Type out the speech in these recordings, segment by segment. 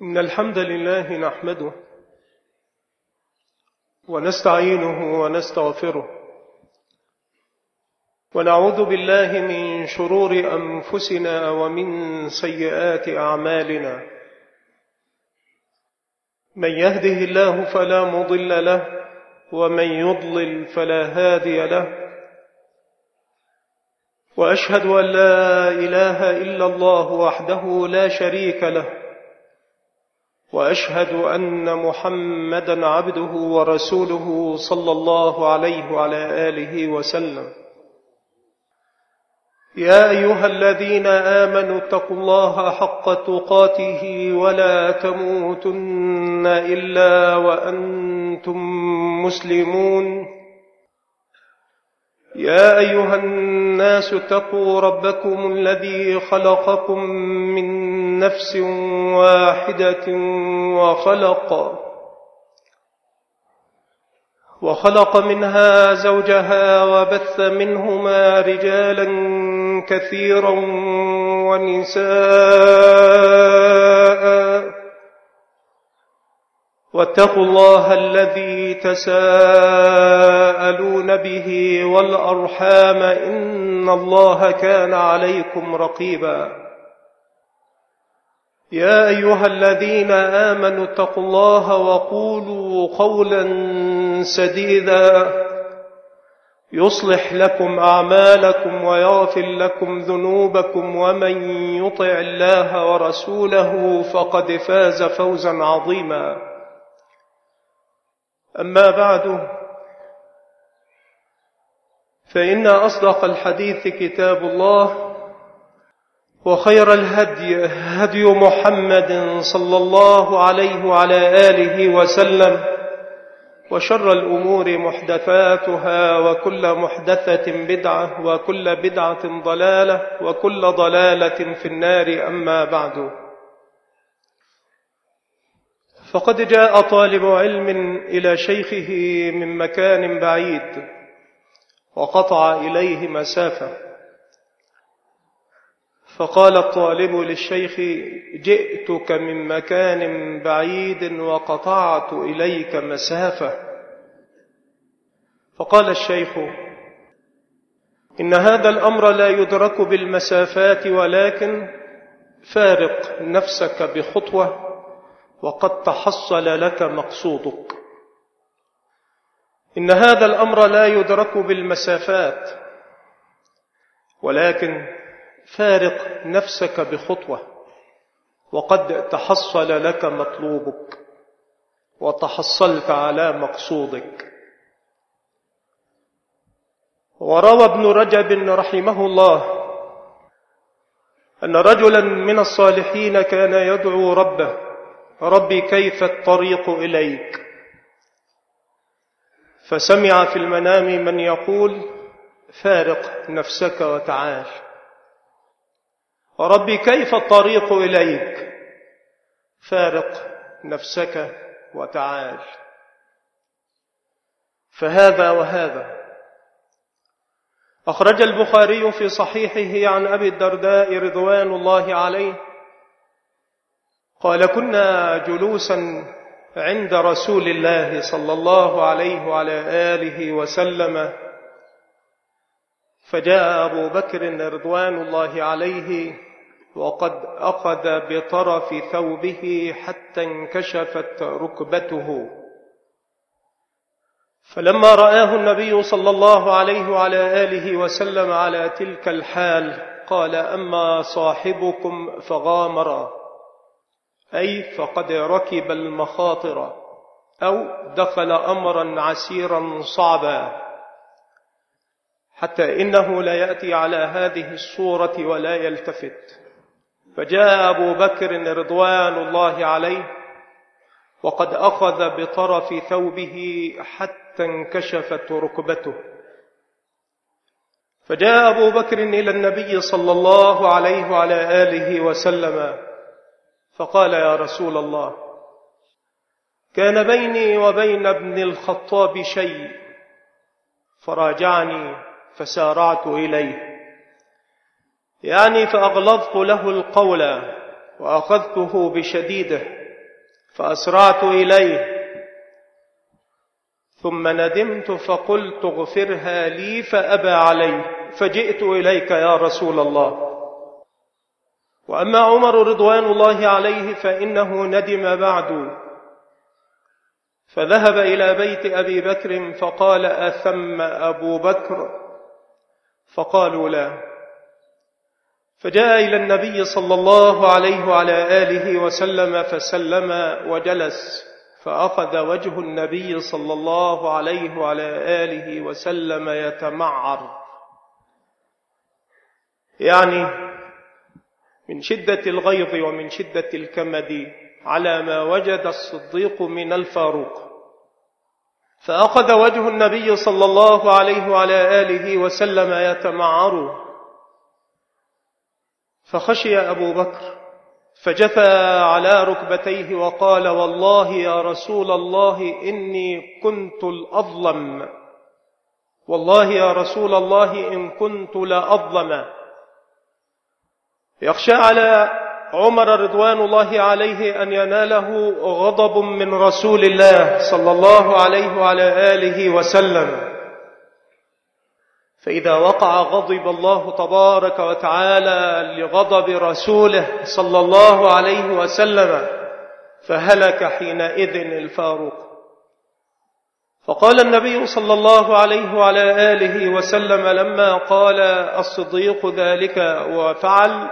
إن الحمد لله نحمده ونستعينه ونستغفره ونعوذ بالله من شرور أنفسنا ومن سيئات أعمالنا. من يهده الله فلا مضل له ومن يضلل فلا هادي له، وأشهد أن لا إله إلا الله وحده لا شريك له، وأشهد أن محمدًا عبده ورسوله صلى الله عليه وعلى آله وسلم. يا أيها الذين آمنوا اتقوا الله حق تقاته ولا تموتن إلا وأنتم مسلمون. يا أيها الناس اتقوا ربكم الذي خلقكم من نفس واحدة وخلق منها زوجها وبث منهما رجالا كثيرا ونساء، واتقوا الله الذي تساءلون به والأرحام إن الله كان عليكم رقيبا. يا أيها الذين آمنوا اتقوا الله وقولوا قولا سديدا يصلح لكم أعمالكم ويغفر لكم ذنوبكم، ومن يطع الله ورسوله فقد فاز فوزا عظيما. أما بعد، فإن أصدق الحديث كتاب الله، وخير الهدي هدي محمد صلى الله عليه وعلى آله وسلم، وشر الأمور محدثاتها، وكل محدثة بدعة، وكل بدعة ضلالة، وكل ضلالة في النار. أما بعد، فقد جاء طالب علم إلى شيخه من مكان بعيد وقطع إليه مسافة، فقال الطالب للشيخ: جئتك من مكان بعيد وقطعت إليك مسافة. فقال الشيخ: إن هذا الأمر لا يدرك بالمسافات، ولكن فارق نفسك بخطوة وقد تحصل لك مقصودك. إن هذا الأمر لا يدرك بالمسافات، ولكن فارق نفسك بخطوة وقد تحصل لك مطلوبك وتحصلت على مقصودك. وروى ابن رجب رحمه الله أن رجلا من الصالحين كان يدعو ربه: ربي كيف الطريق إليك؟ فسمع في المنام من يقول: فارق نفسك وتعال. ربي كيف الطريق إليك؟ فارق نفسك وتعال. فهذا وهذا. أخرج البخاري في صحيحه عن أبي الدرداء رضوان الله عليه قال: كنا جلوسا عند رسول الله صلى الله عليه وعلى آله وسلم، فجاء أبو بكر رضوان الله عليه وقد أخذ بطرف ثوبه حتى انكشفت ركبته. فلما رآه النبي صلى الله عليه وعلى آله وسلم على تلك الحال قال: أما صاحبكم فغامر، أي فقد ركب المخاطر أو دخل أمرا عسيرا صعبا، حتى إنه لا يأتي على هذه الصورة ولا يلتفت. فجاء أبو بكر رضوان الله عليه وقد أخذ بطرف ثوبه حتى انكشفت ركبته. فجاء أبو بكر إلى النبي صلى الله عليه وعلى آله وسلم فقال: يا رسول الله، كان بيني وبين ابن الخطاب شيء، فراجعني فسارعت إليه، يعني فأغلظت له القول وأخذته بشديده، فأسرعت إليه، ثم ندمت فقلت اغفرها لي فأبى علي، فجئت إليك يا رسول الله. وأما عمر رضوان الله عليه فإنه ندم بعد، فذهب إلى بيت أبي بكر فقال أثم أبو بكر؟ فقالوا لا. فجاء إلى النبي صلى الله عليه وعلى آله وسلم فسلم وجلس، فأخذ وجه النبي صلى الله عليه وعلى آله وسلم يتمعر، يعني من شدة الغيظ ومن شدة الكمد على ما وجد الصديق من الفاروق. فأخذ وجه النبي صلى الله عليه وعلى آله وسلم يتمعر، فخشي أبو بكر فجثى على ركبتيه وقال والله يا رسول الله إني كنت الأظلم، والله يا رسول الله إن كنت لأظلم. يخشى على عمر رضوان الله عليه أن يناله غضب من رسول الله صلى الله عليه وعلى آله وسلم، فإذا وقع غضب الله تبارك وتعالى لغضب رسوله صلى الله عليه وسلم، فهلك حينئذ الفاروق. فقال النبي صلى الله عليه وعلى آله وسلم لما قال الصديق ذلك وفعل،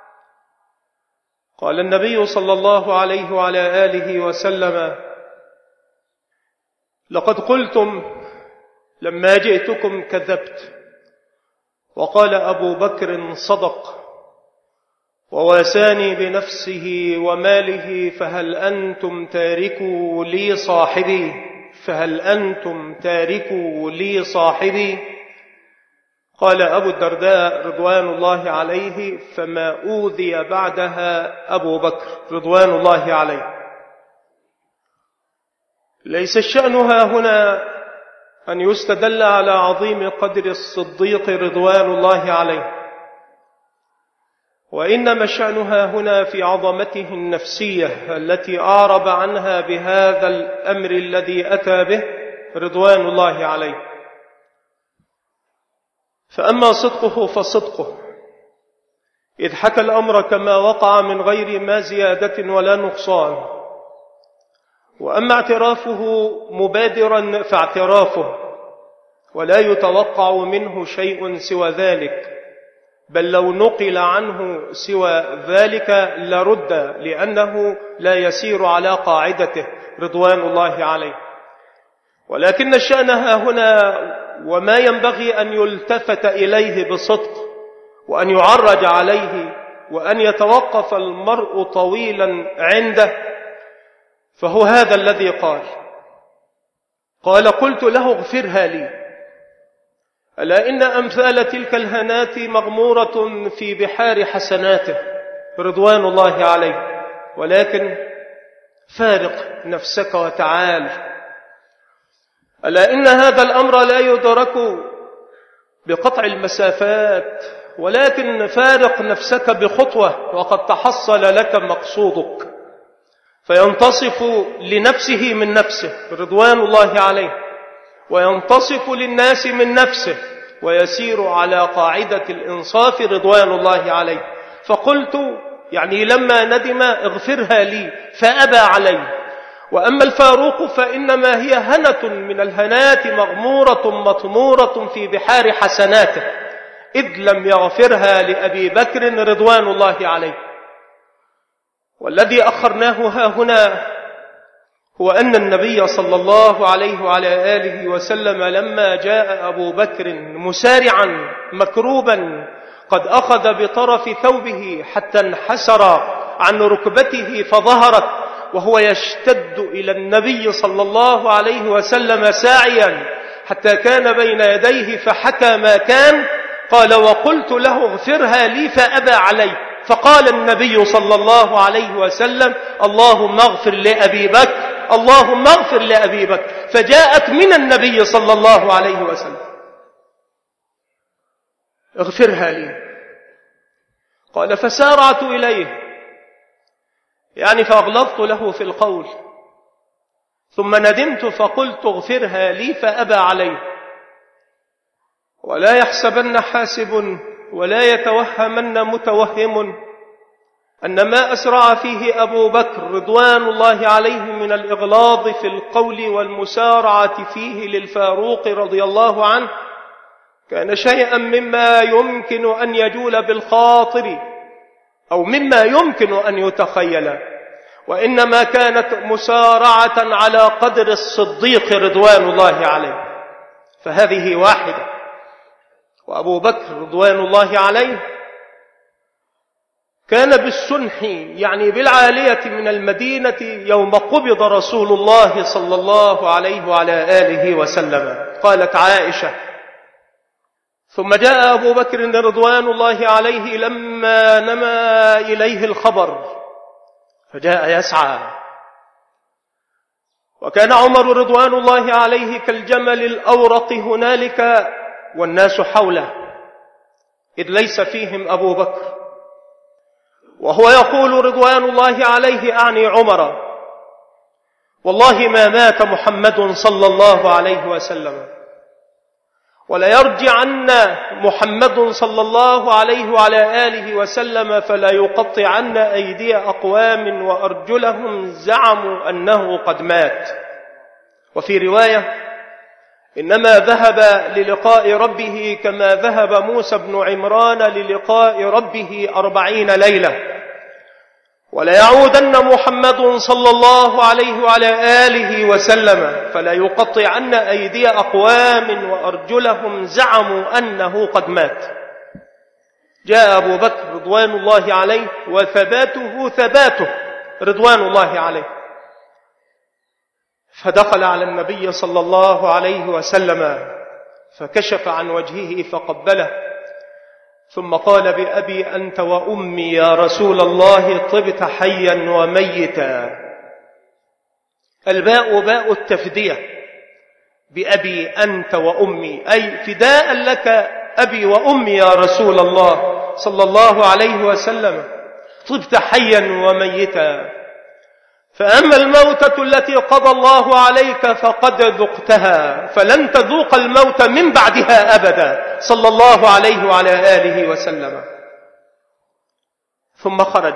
قال النبي صلى الله عليه وعلى آله وسلم لقد قلتم لما جئتكم كذبت. وقال أبو بكر صدق، وواساني بنفسه وماله، فهل أنتم تاركوا لي صاحبي؟ فهل أنتم تاركوا لي صاحبي؟ قال أبو الدرداء رضوان الله عليه فما أوذي بعدها أبو بكر رضوان الله عليه. ليس الشأن ها هنا أن يستدل على عظيم قدر الصديق رضوان الله عليه، وإنما الشأن ها هنا في عظمته النفسية التي أعرب عنها بهذا الأمر الذي أتى به رضوان الله عليه. فأما صدقه فصدقه إذ حكى الأمر كما وقع من غير ما زيادة ولا نقصان، وأما اعترافه مبادرا فاعترافه ولا يتوقع منه شيء سوى ذلك، بل لو نقل عنه سوى ذلك لرد، لأنه لا يسير على قاعدته رضوان الله عليه. ولكن الشأن ها هنا وما ينبغي أن يلتفت إليه بصدق وأن يعرج عليه وأن يتوقف المرء طويلا عنده، فهو هذا الذي قال قلت له اغفرها لي. ألا إن أمثال تلك الهنات مغمورة في بحار حسناته رضوان الله عليه، ولكن فارق نفسك وتعال. ألا إن هذا الأمر لا يدرك بقطع المسافات، ولكن فارق نفسك بخطوة وقد تحصل لك مقصودك. فينتصف لنفسه من نفسه رضوان الله عليه، وينتصف للناس من نفسه، ويسير على قاعدة الإنصاف رضوان الله عليه. فقلت يعني لما ندم اغفرها لي فأبى علي. وأما الفاروق فإنما هي هنة من الهنات مغمورة مطمورة في بحار حسناته، إذ لم يغفرها لأبي بكر رضوان الله عليه. والذي أخرناه ها هنا هو أن النبي صلى الله عليه وعلى آله وسلم لما جاء أبو بكر مسارعا مكروبا قد أخذ بطرف ثوبه حتى انحسر عن ركبته فظهرت، وهو يشتد إلى النبي صلى الله عليه وسلم ساعيا حتى كان بين يديه فحكى ما كان. قال وقلت له اغفرها لي فأبى علي. فقال النبي صلى الله عليه وسلم اللهم اغفر لأبي بكر، اللهم اغفر لأبي بكر. فجاءت من النبي صلى الله عليه وسلم اغفرها لي. قال فسارعت إليه يعني فأغلظت له في القول، ثم ندمت فقلت اغفرها لي فأبى عليه. ولا يحسبن حاسب ولا يتوهمن متوهم أن ما أسرع فيه أبو بكر رضوان الله عليه من الإغلاظ في القول والمسارعة فيه للفاروق رضي الله عنه كان شيئا مما يمكن أن يجول بالخاطر أو مما يمكن أن يتخيل، وإنما كانت مسارعة على قدر الصديق رضوان الله عليه، فهذه واحدة. وأبو بكر رضوان الله عليه كان بالسنح يعني بالعالية من المدينة يوم قبض رسول الله صلى الله عليه وعلى آله وسلم. قالت عائشة: ثم جاء أبو بكر رضوان الله عليه لما نما إليه الخبر فجاء يسعى، وكان عمر رضوان الله عليه كالجمل الأورق هنالك والناس حوله، إذ ليس فيهم أبو بكر، وهو يقول رضوان الله عليه أعني عمر: والله ما مات محمد صلى الله عليه وسلم، وليرجعن محمد صلى الله عليه وعلى آله وسلم فلا يقطعن أيدي أقوام وأرجلهم زعموا أنه قد مات. وفي رواية: إنما ذهب للقاء ربه كما ذهب موسى بن عمران للقاء ربه 40 ليلة، وليعودن محمد صلى الله عليه وعلى آله وسلم فلا يقطعن أيدي أقوام وأرجلهم زعموا أنه قد مات. جاء أبو بكر رضوان الله عليه وثباته ثباته رضوان الله عليه، فدخل على النبي صلى الله عليه وسلم فكشف عن وجهه فقبله، ثم قال: بأبي أنت وأمي يا رسول الله طبت حيا وميتا. الباء باء التفدية، بأبي أنت وأمي، أي فداء لك أبي وأمي يا رسول الله صلى الله عليه وسلم، طبت حيا وميتا. فأما الموتة التي قضى الله عليك فقد ذقتها، فلن تذوق الموت من بعدها أبدا صلى الله عليه وعلى آله وسلم. ثم خرج،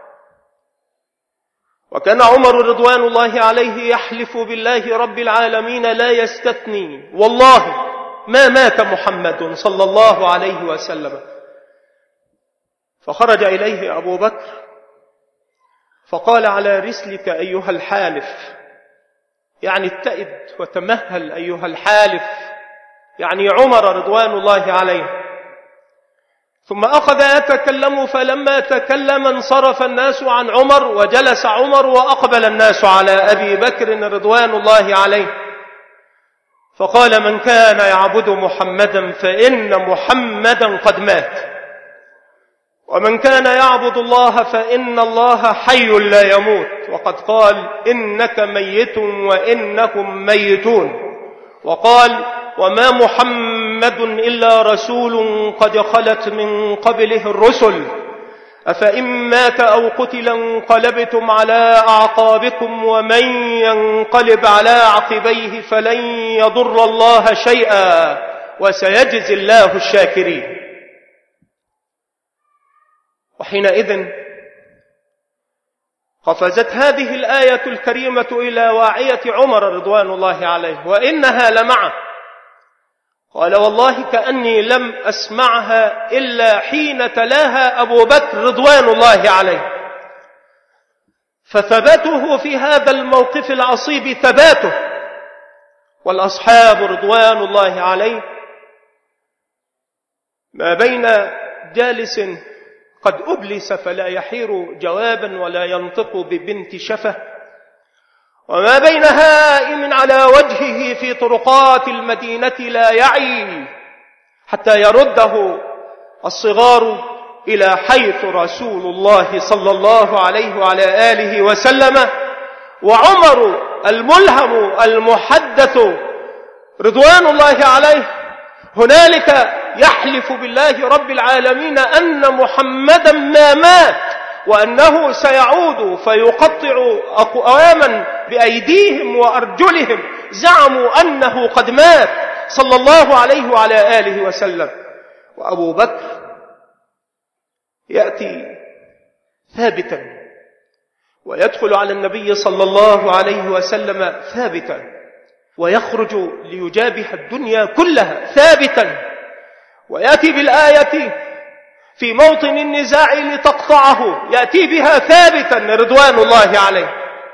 وكان عمر رضوان الله عليه يحلف بالله رب العالمين لا يستثني: والله ما مات محمد صلى الله عليه وسلم. فخرج إليه أبو بكر فقال: على رسلك أيها الحالف، يعني اتئد وتمهل أيها الحالف، يعني عمر رضوان الله عليه. ثم أخذ يتكلم، فلما تكلم انصرف الناس عن عمر وجلس عمر وأقبل الناس على أبي بكر رضوان الله عليه، فقال: من كان يعبد محمدا فإن محمدا قد مات، ومن كان يعبد الله فإن الله حي لا يموت، وقد قال: إنك ميت وإنكم ميتون. وقال: وما محمد إلا رسول قد خلت من قبله الرسل، أفإن مات أو قتل انقلبتم على أعقابكم، ومن ينقلب على عقبيه فلن يضر الله شيئا وسيجزي الله الشاكرين. وحينئذ قفزت هذه الآية الكريمة إلى واعية عمر رضوان الله عليه، وإنها لمعه. قال: والله كأني لم أسمعها إلا حين تلاها أبو بكر رضوان الله عليه. فثباته في هذا الموقف العصيب ثباته، والأصحاب رضوان الله عليه ما بين جالس قد أبلس فلا يحير جوابا ولا ينطق ببنت شفة، وما بين هائم على وجهه في طرقات المدينة لا يعي حتى يرده الصغار إلى حيث رسول الله صلى الله عليه وعلى آله وسلم، وعمر الملهم المحدث رضوان الله عليه هنالك يحلف بالله رب العالمين أن محمدا ما مات، وأنه سيعود فيقطع أقواما بأيديهم وأرجلهم، زعموا أنه قد مات صلى الله عليه وعلى آله وسلم. وأبو بكر يأتي ثابتا ويدخل على النبي صلى الله عليه وسلم ثابتا، ويخرج ليجابح الدنيا كلها ثابتا، ويأتي بالآية في موطن النزاع لتقطعه، يأتي بها ثابتا رضوان الله عليه.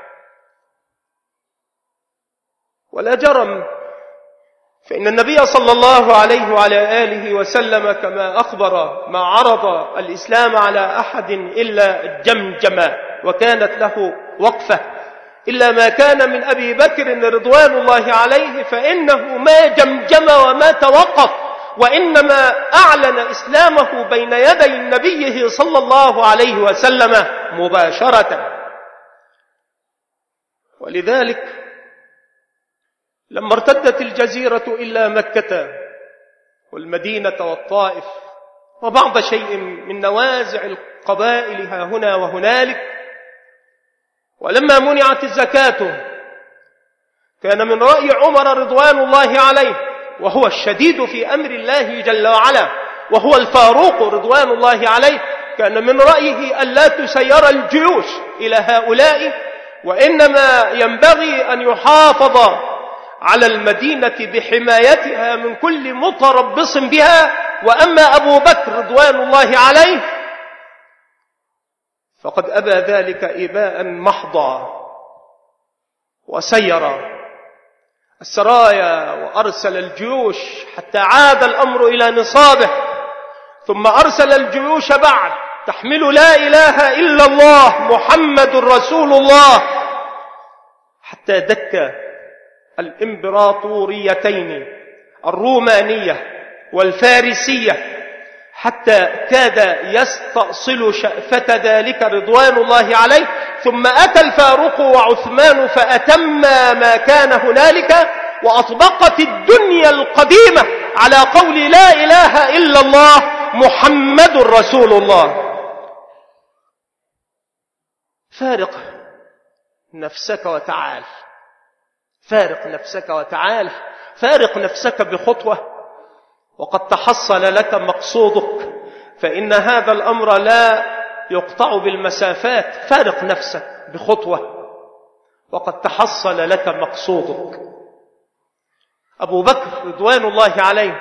ولا جرم، فإن النبي صلى الله عليه وعلى آله وسلم كما أخبر ما عرض الإسلام على أحد إلا الجمجمة، وكانت له وقفة، إلا ما كان من أبي بكر رضوان الله عليه فإنه ما جمجم وما توقف، وإنما أعلن إسلامه بين يدي نبيه صلى الله عليه وسلم مباشرة. ولذلك لما ارتدت الجزيرة إلا مكة والمدينة والطائف وبعض شيء من نوازع القبائل ها هنا وهنالك، ولما منعت الزكاة، كان من رأي عمر رضوان الله عليه، وهو الشديد في أمر الله جل وعلا، وهو الفاروق رضوان الله عليه، كان من رأيه ألا تسير الجيوش إلى هؤلاء، وإنما ينبغي أن يحافظ على المدينة بحمايتها من كل متربص بها. وأما أبو بكر رضوان الله عليه فقد أبى ذلك إباء محضا، وسير السرايا وأرسل الجيوش حتى عاد الأمر إلى نصابه، ثم أرسل الجيوش بعد تحمل لا إله إلا الله محمد رسول الله، حتى دك الإمبراطوريتين الرومانية والفارسية، حتى كاد يستأصل شأفة ذلك رضوان الله عليه. ثم أتى الفاروق وعثمان فأتم ما كان هنالك، وأطبقت الدنيا القديمة على قول لا إله إلا الله محمد رسول الله. فارق نفسك وتعال، فارق نفسك وتعال، فارق نفسك بخطوة، وقد تحصل لك مقصودك، فإن هذا الأمر لا يقطع بالمسافات. فارق نفسك بخطوة وقد تحصل لك مقصودك. أبو بكر رضوان الله عليه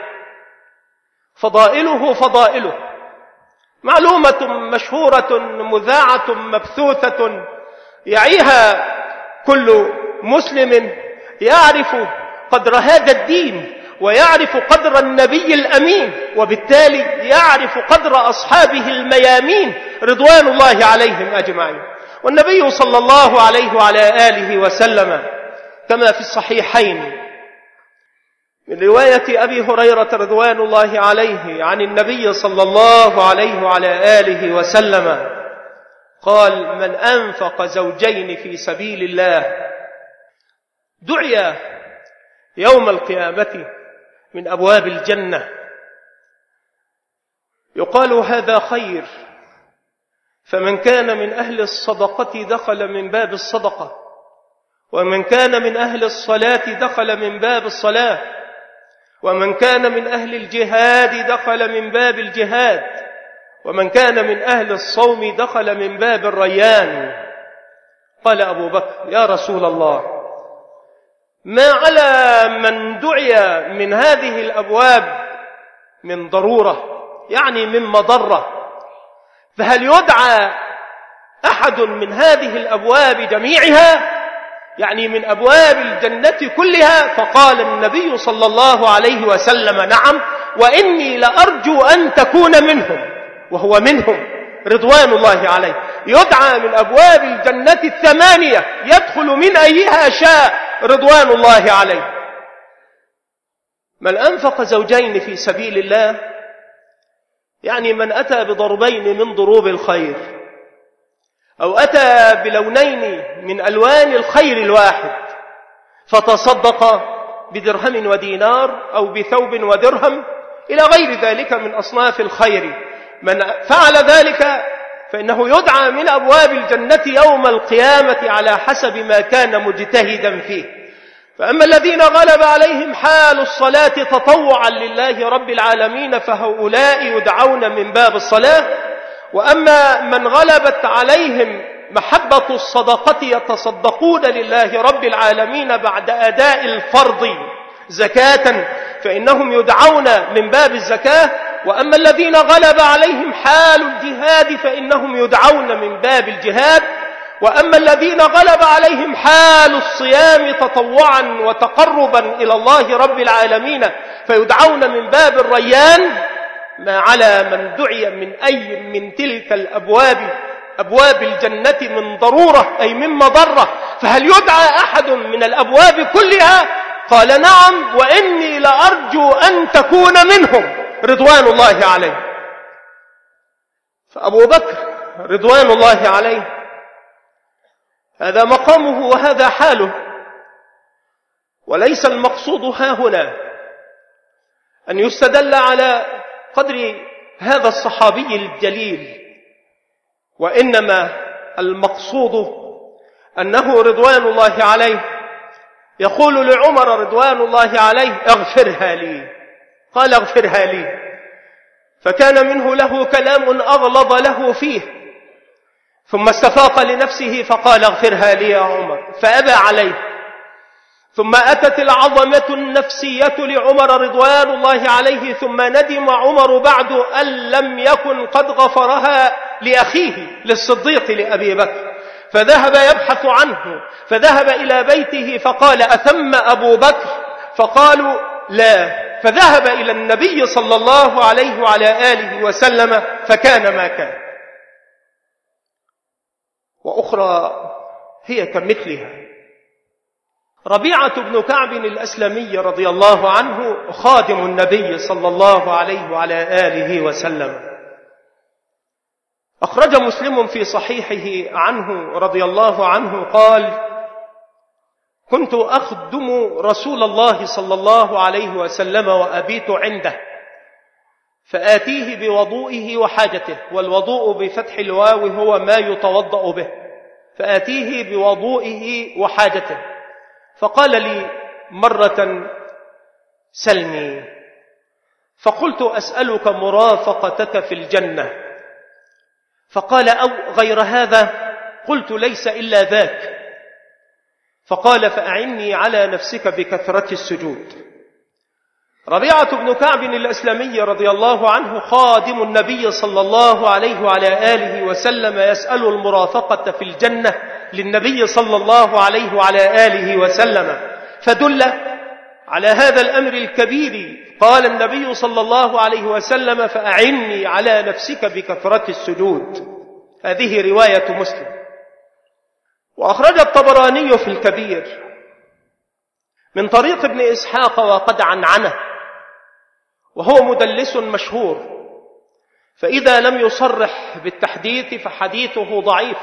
فضائله معلومة مشهورة مذاعة مبثوثة يعيها كل مسلم يعرف قدر هذا الدين، ويعرف قدر النبي الأمين، وبالتالي يعرف قدر أصحابه الميامين رضوان الله عليهم أجمعين. والنبي صلى الله عليه وعلى آله وسلم كما في الصحيحين من رواية أبي هريرة رضوان الله عليه عن النبي صلى الله عليه وعلى آله وسلم قال: من أنفق زوجين في سبيل الله دعي يوم القيامة من أبواب الجنة، يقال هذا خير، فمن كان من أهل الصدقة دخل من باب الصدقة، ومن كان من أهل الصلاة دخل من باب الصلاة، ومن كان من أهل الجهاد دخل من باب الجهاد، ومن كان من أهل الصوم دخل من باب الريان. قال أبو بكر: يا رسول الله، ما على من دعي من هذه الأبواب من ضرورة، يعني من مضرة، فهل يدعى أحد من هذه الأبواب جميعها، يعني من أبواب الجنة كلها؟ فقال النبي صلى الله عليه وسلم: نعم، وإني لأرجو أن تكون منهم، وهو منهم رضوان الله عليه. يدعى من أبواب الجنة 8 يدخل من أيها شاء رضوان الله عليه. من أنفق زوجين في سبيل الله يعني من أتى بضربين من ضروب الخير، أو أتى بلونين من ألوان الخير الواحد، فتصدق بدرهم ودينار أو بثوب ودرهم إلى غير ذلك من أصناف الخير. من فعل ذلك فإنه يدعى من أبواب الجنة يوم القيامة على حسب ما كان مجتهدا فيه. فأما الذين غلب عليهم حال الصلاة تطوعا لله رب العالمين فهؤلاء يدعون من باب الصلاة. وأما من غلبت عليهم محبة الصدقة يتصدقون لله رب العالمين بعد أداء الفرض زكاة فإنهم يدعون من باب الزكاة. وأما الذين غلب عليهم حال الجهاد فإنهم يدعون من باب الجهاد. وأما الذين غلب عليهم حال الصيام تطوعا وتقربا إلى الله رب العالمين فيدعون من باب الريان، ما على من دعي من أي من تلك الأبواب أبواب الجنة من ضرورة أي من مضرة، فهل يدعى أحد من الأبواب كلها؟ قال نعم، وإني لأرجو أن تكون منهم رضوان الله عليه. فأبو بكر رضوان الله عليه هذا مقامه وهذا حاله، وليس المقصود ها هنا أن يستدل على قدر هذا الصحابي الجليل، وإنما المقصود أنه رضوان الله عليه يقول لعمر رضوان الله عليه اغفرها لي، قال اغفرها لي، فكان منه له كلام أغلظ له فيه، ثم استفاق لنفسه فقال اغفرها لي يا عمر، فأبى عليه. ثم أتت العظمة النفسية لعمر رضوان الله عليه، ثم ندم عمر بعد أن لم يكن قد غفرها لأخيه للصديق لأبي بكر، فذهب يبحث عنه، فذهب إلى بيته فقال أثم أبو بكر؟ فقالوا لا، فذهب إلى النبي صلى الله عليه وعلى آله وسلم فكان ما كان. وأخرى هي كمثلها، ربيعة بن كعب الأسلمي رضي الله عنه خادم النبي صلى الله عليه وعلى آله وسلم، أخرج مسلم في صحيحه عنه رضي الله عنه قال: كنت أخدم رسول الله صلى الله عليه وسلم وأبيت عنده، فآتيه بوضوئه وحاجته، والوضوء بفتح الواو هو ما يتوضأ به، فآتيه بوضوئه وحاجته، فقال لي مرة: سلني، فقلت: أسألك مرافقتك في الجنة، فقال: أو غير هذا؟ قلت: ليس إلا ذاك. فقال: فأعني على نفسك بكثرة السجود. ربيعة بن كعب الأسلمي رضي الله عنه خادم النبي صلى الله عليه وعلى آله وسلم يسأل المرافقة في الجنة للنبي صلى الله عليه وعلى آله وسلم، فدل على هذا الأمر الكبير. قال النبي صلى الله عليه وسلم: فأعني على نفسك بكثرة السجود. هذه رواية مسلم. وأخرج الطبراني في الكبير من طريق ابن إسحاق وقد عنعنه، وهو مدلس مشهور، فإذا لم يصرح بالتحديث فحديثه ضعيف.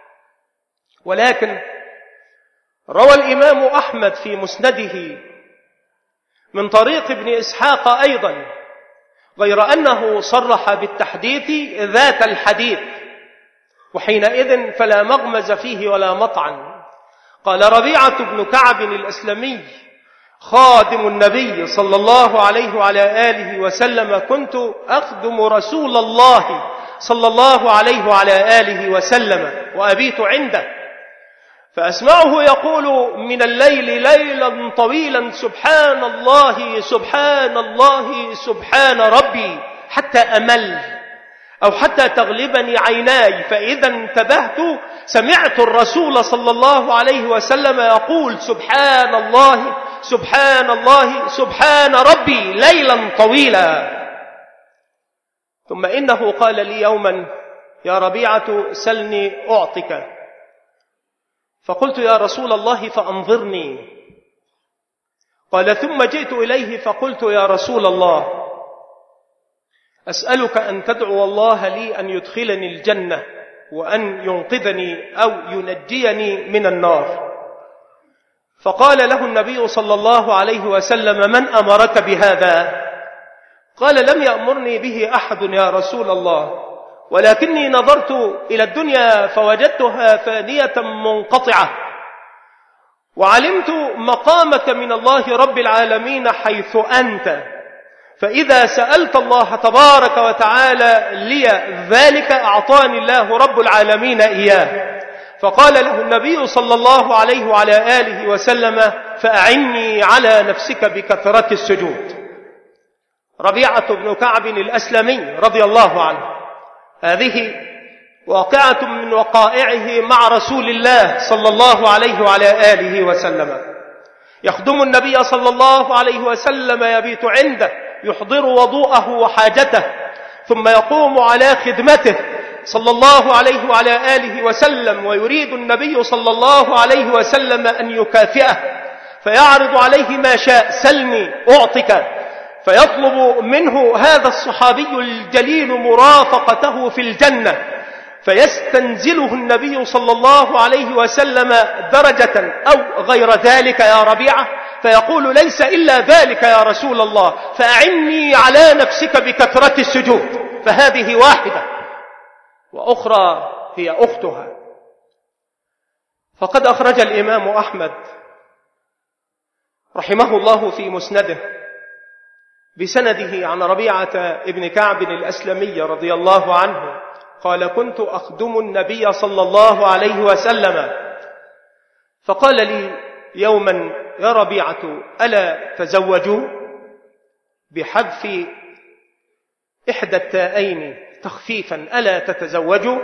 ولكن روى الإمام أحمد في مسنده من طريق ابن إسحاق أيضا، غير أنه صرح بالتحديث ذات الحديث، وحينئذ فلا مغمز فيه ولا مطعن. قال ربيعة بن كعب الأسلمي خادم النبي صلى الله عليه وعلى آله وسلم: كنت أخدم رسول الله صلى الله عليه وعلى آله وسلم وأبيت عنده، فأسمعه يقول من الليل ليلا طويلا: سبحان الله سبحان الله سبحان ربي، حتى أمل أو حتى تغلبني عيناي، فإذا انتبهت سمعت الرسول صلى الله عليه وسلم يقول: سبحان الله سبحان الله سبحان ربي ليلا طويلا. ثم إنه قال لي يوما: يا ربيعة سلني أعطك. فقلت: يا رسول الله فأنظرني. قال: ثم جئت إليه فقلت: يا رسول الله، أسألك أن تدعو الله لي أن يدخلني الجنة وأن ينقذني أو ينجيني من النار. فقال له النبي صلى الله عليه وسلم: من أمرك بهذا؟ قال: لم يأمرني به أحد يا رسول الله. ولكني نظرت إلى الدنيا فوجدتها فانية منقطعة، وعلمت مقامك من الله رب العالمين حيث أنت، فإذا سألت الله تبارك وتعالى لي ذلك أعطاني الله رب العالمين إياه. فقال له النبي صلى الله عليه وعلى آله وسلم: فأعني على نفسك بكثرة السجود. ربيعة بن كعب الأسلمي رضي الله عنه، هذه واقعة من وقائعه مع رسول الله صلى الله عليه وعلى آله وسلم. يخدم النبي صلى الله عليه وسلم، يبيت عنده، يحضر وضوءه وحاجته، ثم يقوم على خدمته صلى الله عليه وعلى آله وسلم، ويريد النبي صلى الله عليه وسلم أن يكافئه، فيعرض عليه ما شاء: سلني أعطك. فيطلب منه هذا الصحابي الجليل مرافقته في الجنة، فيستنزله النبي صلى الله عليه وسلم درجة أو غير ذلك يا ربيعة، فيقول: ليس إلا ذلك يا رسول الله، فأعني على نفسك بكثرة السجود. فهذه واحدة، وأخرى هي أختها. فقد أخرج الإمام أحمد رحمه الله في مسنده بسنده عن ربيعة ابن كعب الأسلمي رضي الله عنه قال: كنت أخدم النبي صلى الله عليه وسلم، فقال لي يوما: يا ربيعة، ألا تزوجوا؟ بحذف إحدى التاءين تخفيفا: ألا تتزوجوا؟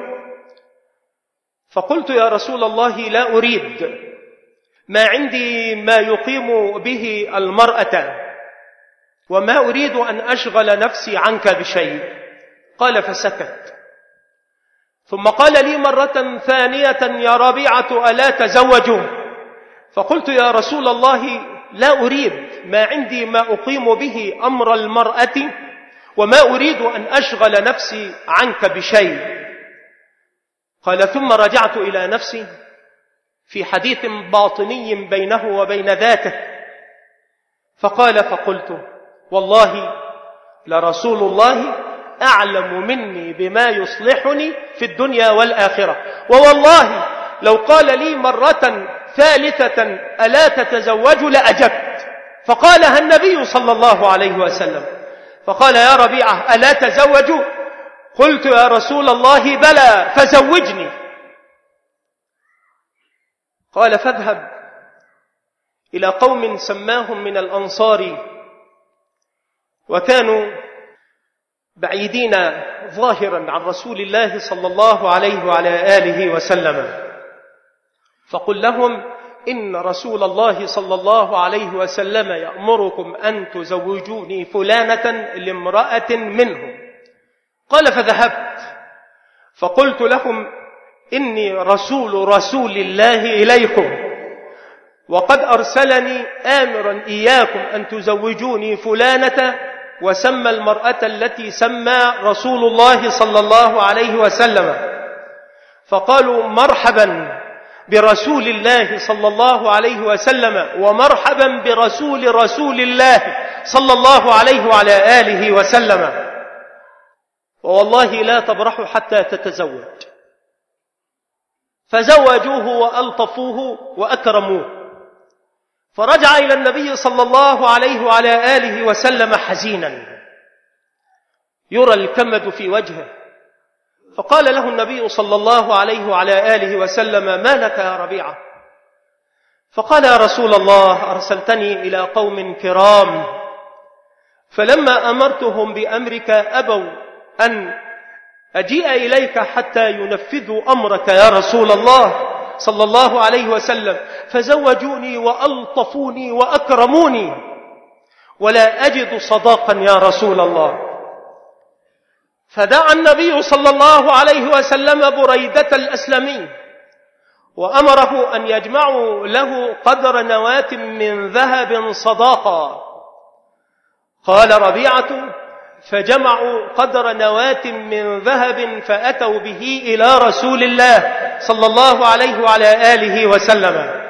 فقلت: يا رسول الله، لا أريد، ما عندي ما يقيم به المرأة، وما أريد أن أشغل نفسي عنك بشيء. قال فسكت. ثم قال لي مرة ثانية: يا ربيعة، ألا تزوجوا؟ فقلت: يا رسول الله، لا أريد، ما عندي ما أقيم به أمر المرأة، وما أريد أن أشغل نفسي عنك بشيء. قال: ثم رجعت إلى نفسي في حديث باطني بينه وبين ذاته، فقال: فقلت: والله لرسول الله أعلم مني بما يصلحني في الدنيا والآخرة، ووالله لو قال لي مرة ثالثة: ألا تتزوج؟ لأجبت. فقالها النبي صلى الله عليه وسلم. فقال: يا ربيعة، ألا تزوج؟ قلت: يا رسول الله بلى، فزوجني. قال: فاذهب إلى قوم سماهم من الأنصار، وكانوا بعيدين ظاهرا عن رسول الله صلى الله عليه وعلى آله وسلم، فقل لهم: إن رسول الله صلى الله عليه وسلم يأمركم أن تزوجوني فلانة لامرأة منهم. قال: فذهبت فقلت لهم: إني رسول الله إليكم، وقد أرسلني آمرا إياكم أن تزوجوني فلانة، وسمى المرأة التي سمى رسول الله صلى الله عليه وسلم. فقالوا: مرحبا برسول الله صلى الله عليه وسلم، ومرحبا برسول الله صلى الله عليه وعلى آله وسلم، ووالله لا تبرحوا حتى تتزوج. فزوجوه وألطفوه وأكرموه، فرجع إلى النبي صلى الله عليه وعلى آله وسلم حزينا يرى الكمد في وجهه. فقال له النبي صلى الله عليه وعلى آله وسلم: ما لك يا ربيعة؟ فقال: يا رسول الله، أرسلتني إلى قوم كرام، فلما أمرتهم بأمرك أبوا أن أجيء إليك حتى ينفذوا أمرك يا رسول الله صلى الله عليه وسلم، فزوجوني وألطفوني وأكرموني، ولا أجد صداقا يا رسول الله. فدعا النبي صلى الله عليه وسلم بريدة الأسلمي، وأمره أن يجمعوا له قدر نواة من ذهب صداقا. قال ربيعة: فجمعوا قدر نواة من ذهب فأتوا به إلى رسول الله صلى الله عليه وعلى آله وسلم،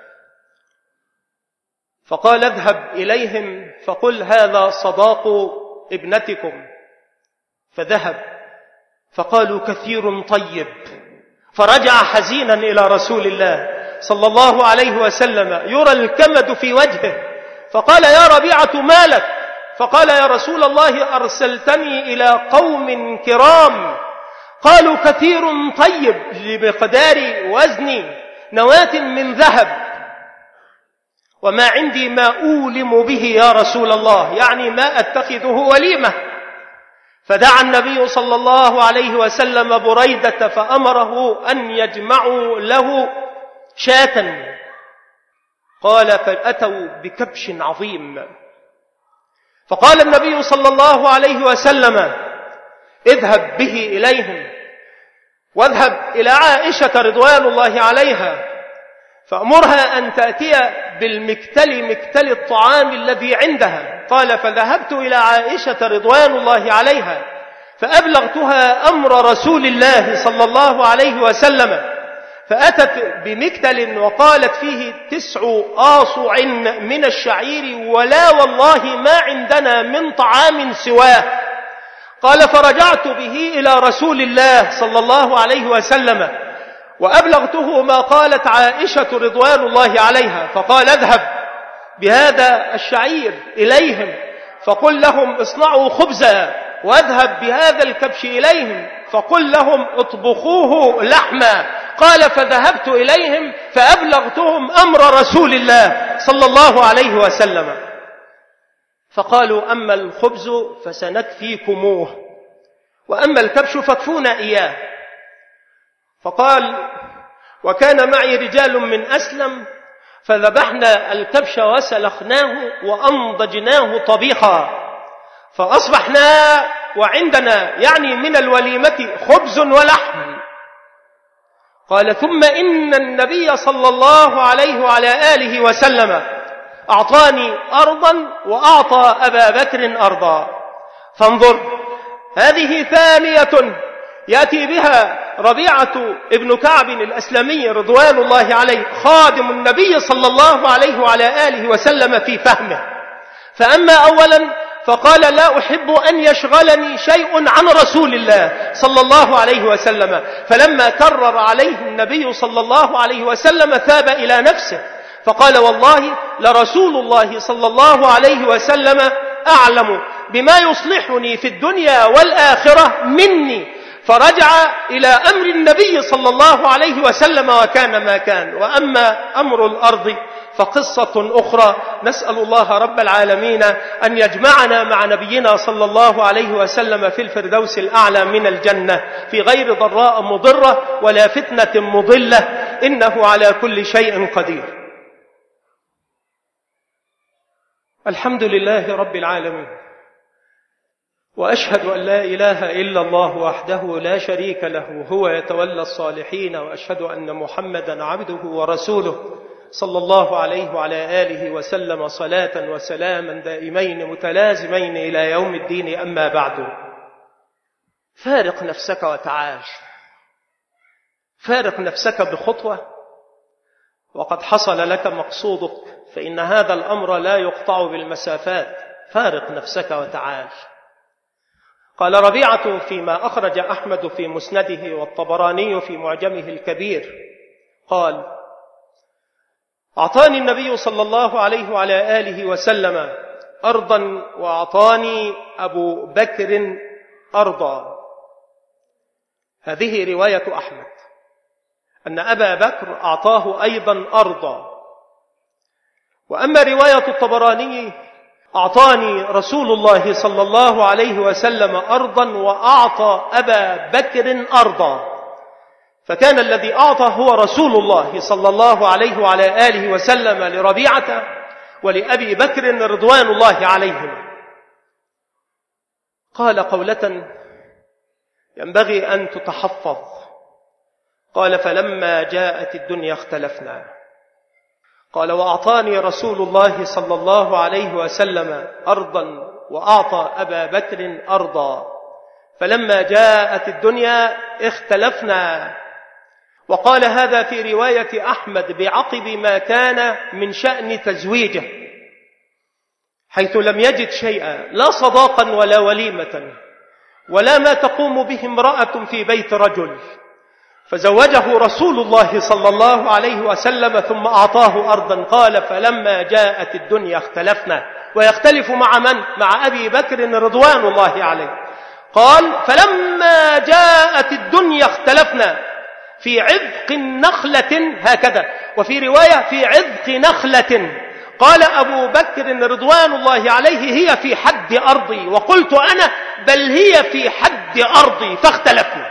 فقال: اذهب إليهم فقل هذا صداق ابنتكم. فذهب فقالوا كثير طيب. فرجع حزينا إلى رسول الله صلى الله عليه وسلم يرى الكمد في وجهه، فقال يا ربيعة ما لك؟ فقال يا رسول الله أرسلتني إلى قوم كرام قالوا كثير طيب لمقدار وزن نواة من ذهب، وما عندي ما أولم به يا رسول الله، يعني ما أتخذه وليمة. فدعا النبي صلى الله عليه وسلم بريدة فأمره أن يجمعوا له شاة. قال فأتوا بكبش عظيم، فقال النبي صلى الله عليه وسلم اذهب به إليهم، واذهب إلى عائشة رضوان الله عليها فأمرها أن تأتي بالمكتل، مكتل الطعام الذي عندها. قال فذهبت إلى عائشة رضوان الله عليها فأبلغتها أمر رسول الله صلى الله عليه وسلم، فأتت بمكتل وقالت فيه 9 آصع من الشعير، ولا والله ما عندنا من طعام سواه. قال فرجعت به إلى رسول الله صلى الله عليه وسلم وأبلغته ما قالت عائشة رضوان الله عليها، فقال اذهب بهذا الشعير إليهم فقل لهم اصنعوا خبزا، واذهب بهذا الكبش إليهم فقل لهم اطبخوه لحما. قال فذهبت إليهم فأبلغتهم أمر رسول الله صلى الله عليه وسلم، فقالوا أما الخبز فسنكفيكموه، وأما الكبش فاكفونا إياه. فقال وكان معي رجال من أسلم فذبحنا الكبش وسلخناه وأنضجناه طبيخا، فأصبحنا وعندنا يعني من الوليمة خبز ولحم. قال ثم إن النبي صلى الله عليه وعلى آله وسلم أعطاني أرضا وأعطى أبا بكر أرضا. فانظر، هذه ثانية يأتي بها ربيعة ابن كعب الأسلمي رضوان الله عليه خادم النبي صلى الله عليه وعلى آله وسلم في فهمه. فأما أولا فقال لا أحب أن يشغلني شيء عن رسول الله صلى الله عليه وسلم، فلما كرر عليه النبي صلى الله عليه وسلم ثاب إلى نفسه فقال والله لرسول الله صلى الله عليه وسلم أعلم بما يصلحني في الدنيا والآخرة مني. فرجع إلى أمر النبي صلى الله عليه وسلم وكان ما كان. وأما أمر الأرض فقصة أخرى، نسأل الله رب العالمين أن يجمعنا مع نبينا صلى الله عليه وسلم في الفردوس الأعلى من الجنة في غير ضراء مضرة ولا فتنة مضلة، إنه على كل شيء قدير. الحمد لله رب العالمين، وأشهد أن لا إله إلا الله وحده لا شريك له هو يتولى الصالحين، وأشهد أن محمدا عبده ورسوله صلى الله عليه وعلى آله وسلم صلاة وسلاما دائمين متلازمين إلى يوم الدين. أما بعد، فارق نفسك وتعال، فارق نفسك بخطوة وقد حصل لك مقصودك، فإن هذا الأمر لا يقطع بالمسافات. فارق نفسك وتعال. قال ربيعة فيما أخرج أحمد في مسنده والطبراني في معجمه الكبير قال أعطاني النبي صلى الله عليه وعلى آله وسلم أرضا وأعطاني أبو بكر أرضا. هذه رواية أحمد أن أبا بكر أعطاه أيضا أرضا. وأما رواية الطبراني أعطاني رسول الله صلى الله عليه وسلم أرضا وأعطى أبا بكر أرضا، فكان الذي أعطى هو رسول الله صلى الله عليه وعلى آله وسلم لربيعة ولأبي بكر رضوان الله عليهم. قال قولة ينبغي أن تتحفظ، قال فلما جاءت الدنيا اختلفنا. قال وأعطاني رسول الله صلى الله عليه وسلم أرضا وأعطى أبا بكر أرضا، فلما جاءت الدنيا اختلفنا. وقال هذا في رواية أحمد بعقب ما كان من شأن تزويجه، حيث لم يجد شيئا لا صداقا ولا وليمة ولا ما تقوم به امرأة في بيت رجل. فزوجه رسول الله صلى الله عليه وسلم ثم أعطاه أرضا. قال فلما جاءت الدنيا اختلفنا. ويختلف مع من؟ مع أبي بكر رضوان الله عليه. قال فلما جاءت الدنيا اختلفنا في عذق نخلة، هكذا، وفي رواية في عذق نخلة. قال أبو بكر رضوان الله عليه هي في حد أرضي، وقلت أنا بل هي في حد أرضي، فاختلفنا.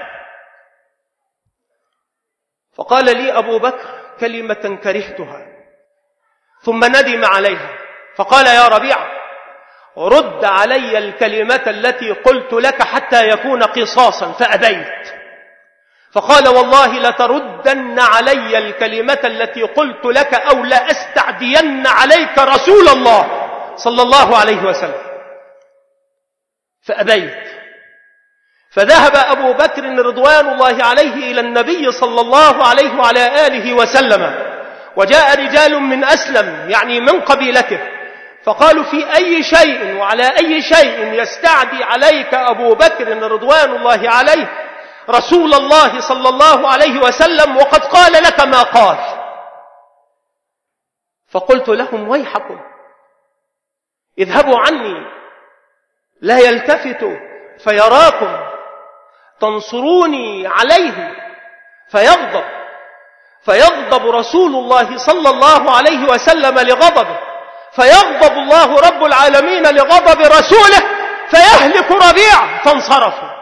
فقال لي أبو بكر كلمة كرهتها، ثم ندم عليها فقال يا ربيعة رد علي الكلمة التي قلت لك حتى يكون قصاصا، فأبيت. فقال والله لتردن علي الكلمة التي قلت لك أو لأستعدين عليك رسول الله صلى الله عليه وسلم، فأبيت. فذهب أبو بكر رضوان الله عليه إلى النبي صلى الله عليه وعلى آله وسلم، وجاء رجال من أسلم يعني من قبيلته، فقالوا في أي شيء وعلى أي شيء يستعدي عليك أبو بكر رضوان الله عليه رسول الله صلى الله عليه وسلم وقد قال لك ما قال؟ فقلت لهم ويحكم اذهبوا عني لا يلتفتوا فيراكم، تنصروني عليه فيغضب رسول الله صلى الله عليه وسلم لغضبه، فيغضب الله رب العالمين لغضب رسوله، فيهلك ربيعة. فانصرفوا.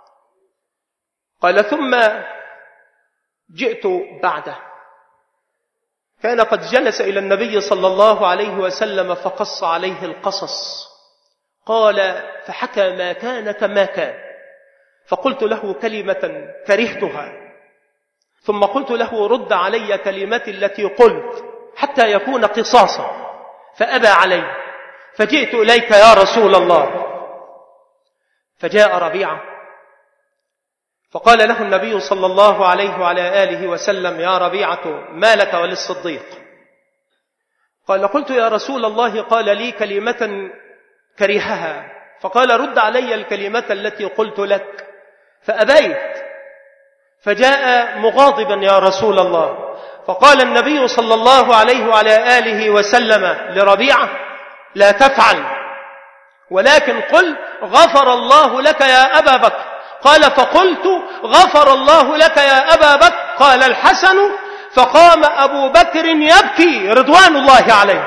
قال ثم جئت بعده، كان قد جلس إلى النبي صلى الله عليه وسلم فقص عليه القصص. قال فحكى ما كان كما كان. فقلت له كلمة كرهتها، ثم قلت له رد علي كلمتي التي قلت حتى يكون قصاصا، فأبى علي. فجئت إليك يا رسول الله. فجاء ربيعة فقال له النبي صلى الله عليه وعلى آله وسلم يا ربيعة ما لك وللصديق؟ قال قلت يا رسول الله قال لي كلمة كرهها، فقال رد علي الكلمة التي قلت لك، فأبيت. فجاء مغاضبا يا رسول الله. فقال النبي صلى الله عليه وعلى آله وسلم لربيعة لا تفعل، ولكن قل غفر الله لك يا أبا بكر. قال فقلت غفر الله لك يا أبا بكر. قال الحسن فقام أبو بكر يبكي رضوان الله عليه.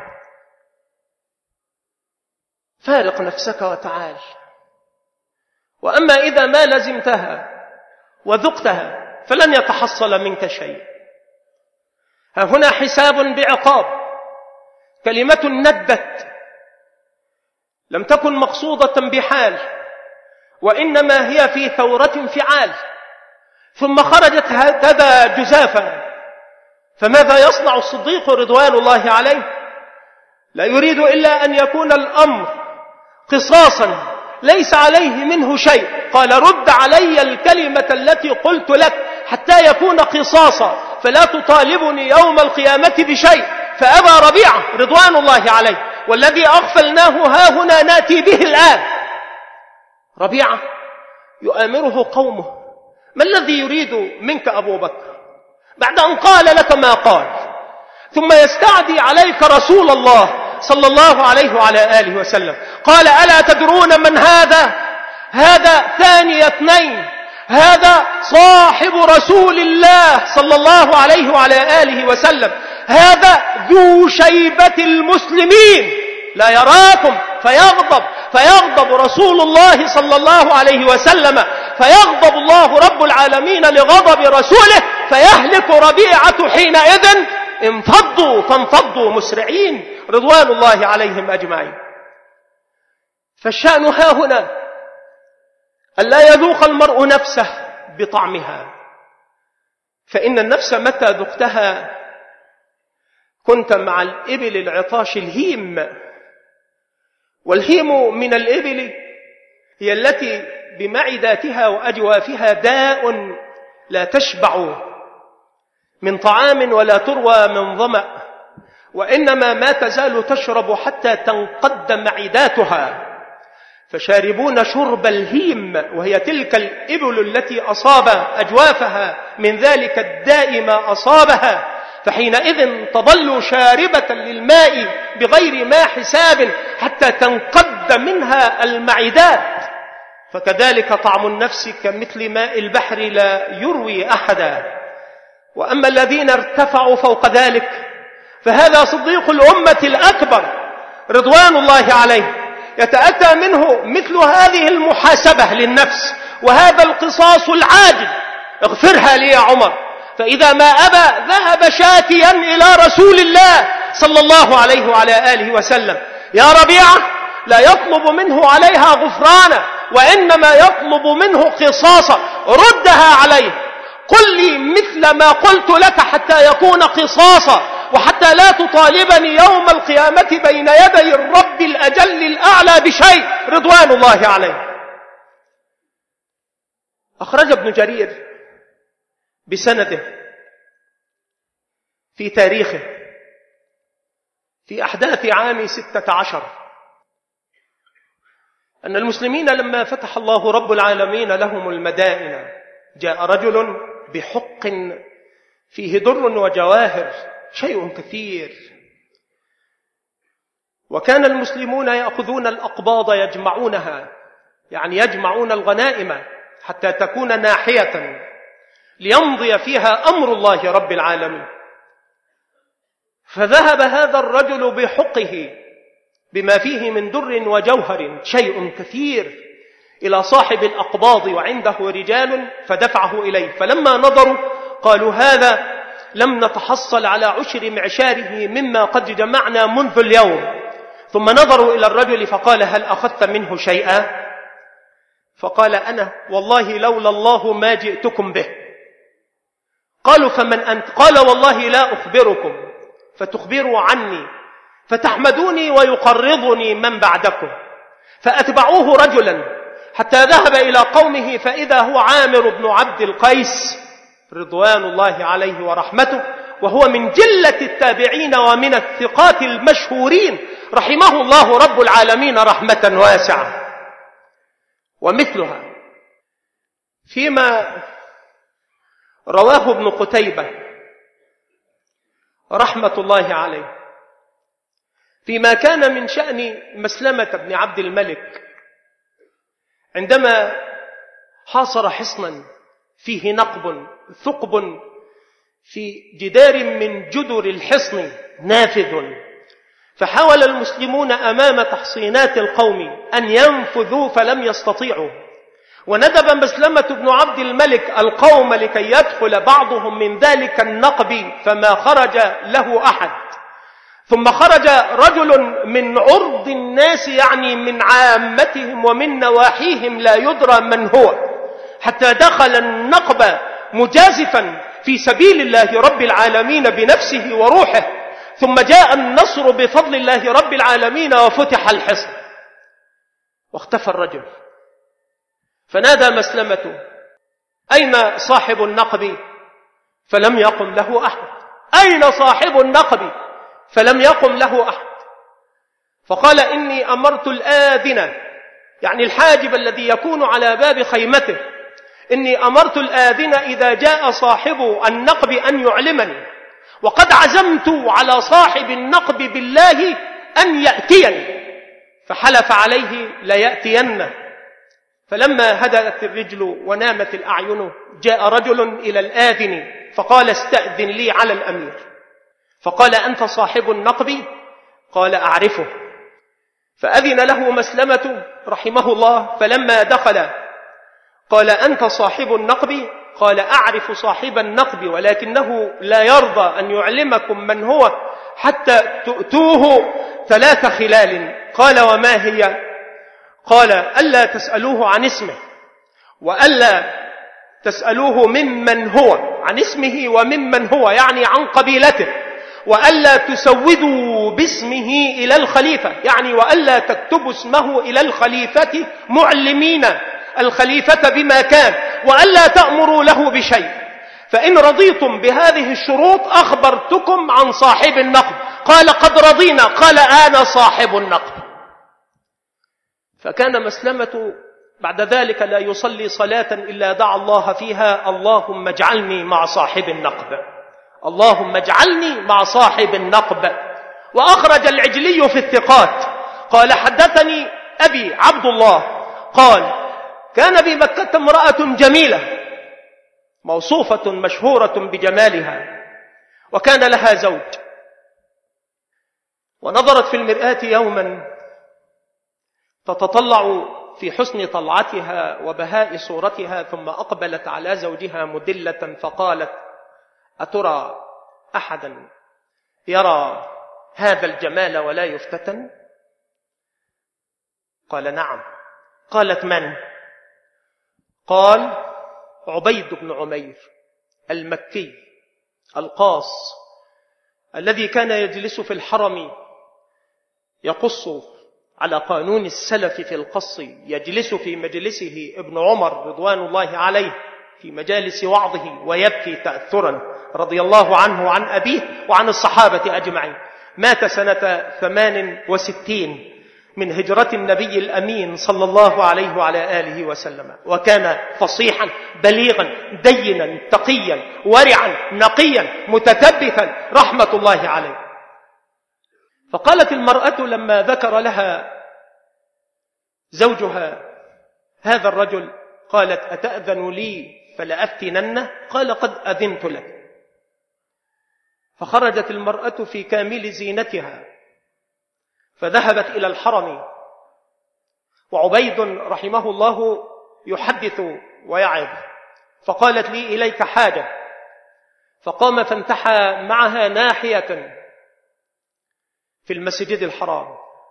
فارق نفسك وتعال. وأما إذا ما لزمتها وذقتها فلن يتحصل منك شيء. ها هنا حساب بعقاب. كلمة ندت لم تكن مقصودة بحال، وإنما هي في ثورة فعال، ثم خرجت هكذا جزافا. فماذا يصنع الصديق رضوان الله عليه؟ لا يريد إلا أن يكون الأمر قصاصا ليس عليه منه شيء. قال رد علي الكلمة التي قلت لك حتى يكون قصاصا، فلا تطالبني يوم القيامة بشيء. فأبى ربيعة رضوان الله عليه، والذي أغفلناه ها هنا ناتي به الآن. ربيعة يؤامره قومه ما الذي يريد منك أبو بكر بعد أن قال لك ما قال؟ ثم يستعدي عليك رسول الله صلى الله عليه وعلى آله وسلم. قال ألا تدرون من هذا؟ هذا ثاني اثنين، هذا صاحب رسول الله صلى الله عليه وعلى آله وسلم، هذا ذو شيبة المسلمين لا يراكم. فيغضب رسول الله صلى الله عليه وسلم، فيغضب الله رب العالمين لغضب رسوله، فيهلك ربيعة حينئذ. انفضوا فانفضوا مسرعين رضوان الله عليهم أجمعين. فالشأن ها هنا ألا يذوق المرء نفسه بطعمها، فإن النفس متى ذقتها كنت مع الإبل العطاش الهيم. والهيم من الإبل هي التي بمعداتها وأجوافها داء لا تشبع من طعام ولا تروى من ظمأ، وإنما ما تزال تشرب حتى تنقد معداتها. فشاربون شرب الهيم، وهي تلك الإبل التي أصاب أجوافها من ذلك الداء ما أصابها، فحينئذ تظل شاربة للماء بغير ما حساب حتى تنقد منها المعدات. فكذلك طعم النفس كمثل ماء البحر لا يروي أحدا. وأما الذين ارتفعوا فوق ذلك فهذا صديق الأمة الأكبر رضوان الله عليه، يتأتى منه مثل هذه المحاسبة للنفس وهذا القصاص العاجل: اغفرها لي يا عمر. فإذا ما أبى ذهب شاكيا إلى رسول الله صلى الله عليه وعلى آله وسلم: يا ربيعة، لا يطلب منه عليها غفرانا، وإنما يطلب منه قصاصا، ردها عليه، قل لي مثل ما قلت لك حتى يكون قصاصا، وحتى لا تطالبني يوم القيامة بين يدي الرب الأجل الأعلى بشيء رضوان الله عليه. أخرج ابن جرير بسنده في تاريخه في أحداث عام 16 أن المسلمين لما فتح الله رب العالمين لهم المدائن جاء رجل بحق فيه در وجواهر شيء كثير، وكان المسلمون يأخذون الأقباض يجمعونها، يعني يجمعون الغنائم حتى تكون ناحية ليمضي فيها أمر الله رب العالمين. فذهب هذا الرجل بحقه بما فيه من در وجوهر شيء كثير إلى صاحب الأقباض وعنده رجال، فدفعه إليه. فلما نظروا قالوا: هذا لم نتحصل على عشر معشاره مما قد جمعنا منذ اليوم. ثم نظروا إلى الرجل فقال: هل أخذت منه شيئا؟ فقال: أنا والله لولا الله ما جئتكم به. قالوا: فمن أنت؟ قال: والله لا أخبركم فتخبروا عني فتحمدوني ويقرضني من بعدكم. فأتبعوه رجلا حتى ذهب إلى قومه، فإذا هو عامر بن عبد القيس رضوان الله عليه ورحمته، وهو من جلة التابعين ومن الثقات المشهورين رحمه الله رب العالمين رحمة واسعة. ومثلها فيما رواه ابن قتيبة رحمة الله عليه فيما كان من شأن مسلمة بن عبد الملك عندما حاصر حصنا فيه نقب ثقب في جدار من جدر الحصن نافذ، فحاول المسلمون أمام تحصينات القوم أن ينفذوا فلم يستطيعوا، وندب مسلمة بن عبد الملك القوم لكي يدخل بعضهم من ذلك النقب فما خرج له أحد. ثم خرج رجل من عرض الناس، يعني من عامتهم ومن نواحيهم لا يدرى من هو، حتى دخل النقب مجازفا في سبيل الله رب العالمين بنفسه وروحه. ثم جاء النصر بفضل الله رب العالمين وفتح الحصن، واختفى الرجل. فنادى مسلمة: أين صاحب النقب؟ فلم يقم له أحد. أين صاحب النقب؟ فلم يقم له أحد. فقال: إني أمرت الآذن، يعني الحاجب الذي يكون على باب خيمته، إني أمرت الآذن إذا جاء صاحب النقب أن يعلمني، وقد عزمت على صاحب النقب بالله أن يأتيني، فحلف عليه ليأتينه. فلما هدأت الرجل ونامت الأعين جاء رجل إلى الآذن فقال: استأذن لي على الأمير. فقال: أنت صاحب النقب؟ قال: أعرفه. فأذن له مسلمة رحمه الله، فلما دخل قال: أنت صاحب النقب؟ قال: أعرف صاحب النقب، ولكنه لا يرضى أن يعلمكم من هو حتى تؤتوه 3 خلال. قال: وما هي؟ قال: ألا تسألوه عن اسمه، وألا تسألوه ممن هو، عن اسمه وممن هو يعني عن قبيلته، وألا تسودوا باسمه إلى الخليفة، يعني وألا تكتبوا اسمه إلى الخليفة معلمين الخليفة بما كان، وألا تأمروا له بشيء، فإن رضيتم بهذه الشروط أخبرتكم عن صاحب النقب. قال: قد رضينا. قال: أنا صاحب النقب. فكان مسلمة بعد ذلك لا يصلي صلاة إلا دعا الله فيها: اللهم اجعلني مع صاحب النقب، اللهم اجعلني مع صاحب النقب. وأخرج العجلي في الثقات قال: حدثني أبي عبد الله قال: كان بمكة امرأة جميلة موصوفة مشهورة بجمالها، وكان لها زوج، ونظرت في المرآة يوما تتطلع في حسن طلعتها وبهاء صورتها، ثم أقبلت على زوجها مدلة فقالت: أترى أحدا يرى هذا الجمال ولا يفتتن؟ قال: نعم. قالت: من؟ قال: عبيد بن عمير المكي القاص، الذي كان يجلس في الحرم يقص على قانون السلف في القص، يجلس في مجلسه ابن عمر رضوان الله عليه في مجالس وعظه ويبكي تأثرا رضي الله عنه وعن أبيه وعن الصحابة أجمعين. مات سنة 68 من هجرة النبي الأمين صلى الله عليه وعلى آله وسلم، وكان فصيحا بليغا دينا تقيا ورعا نقيا متثبتا رحمة الله عليه. فقالت المرأة لما ذكر لها زوجها هذا الرجل، قالت: أتأذن لي فلأفتننه؟ قال: قد أذنت لك. فخرجت المرأة في كامل زينتها فذهبت إلى الحرم، وعبيد رحمه الله يحدث ويعظ، فقالت: لي إليك حاجة. فقام فانتحى معها ناحية في المسجد الحرام،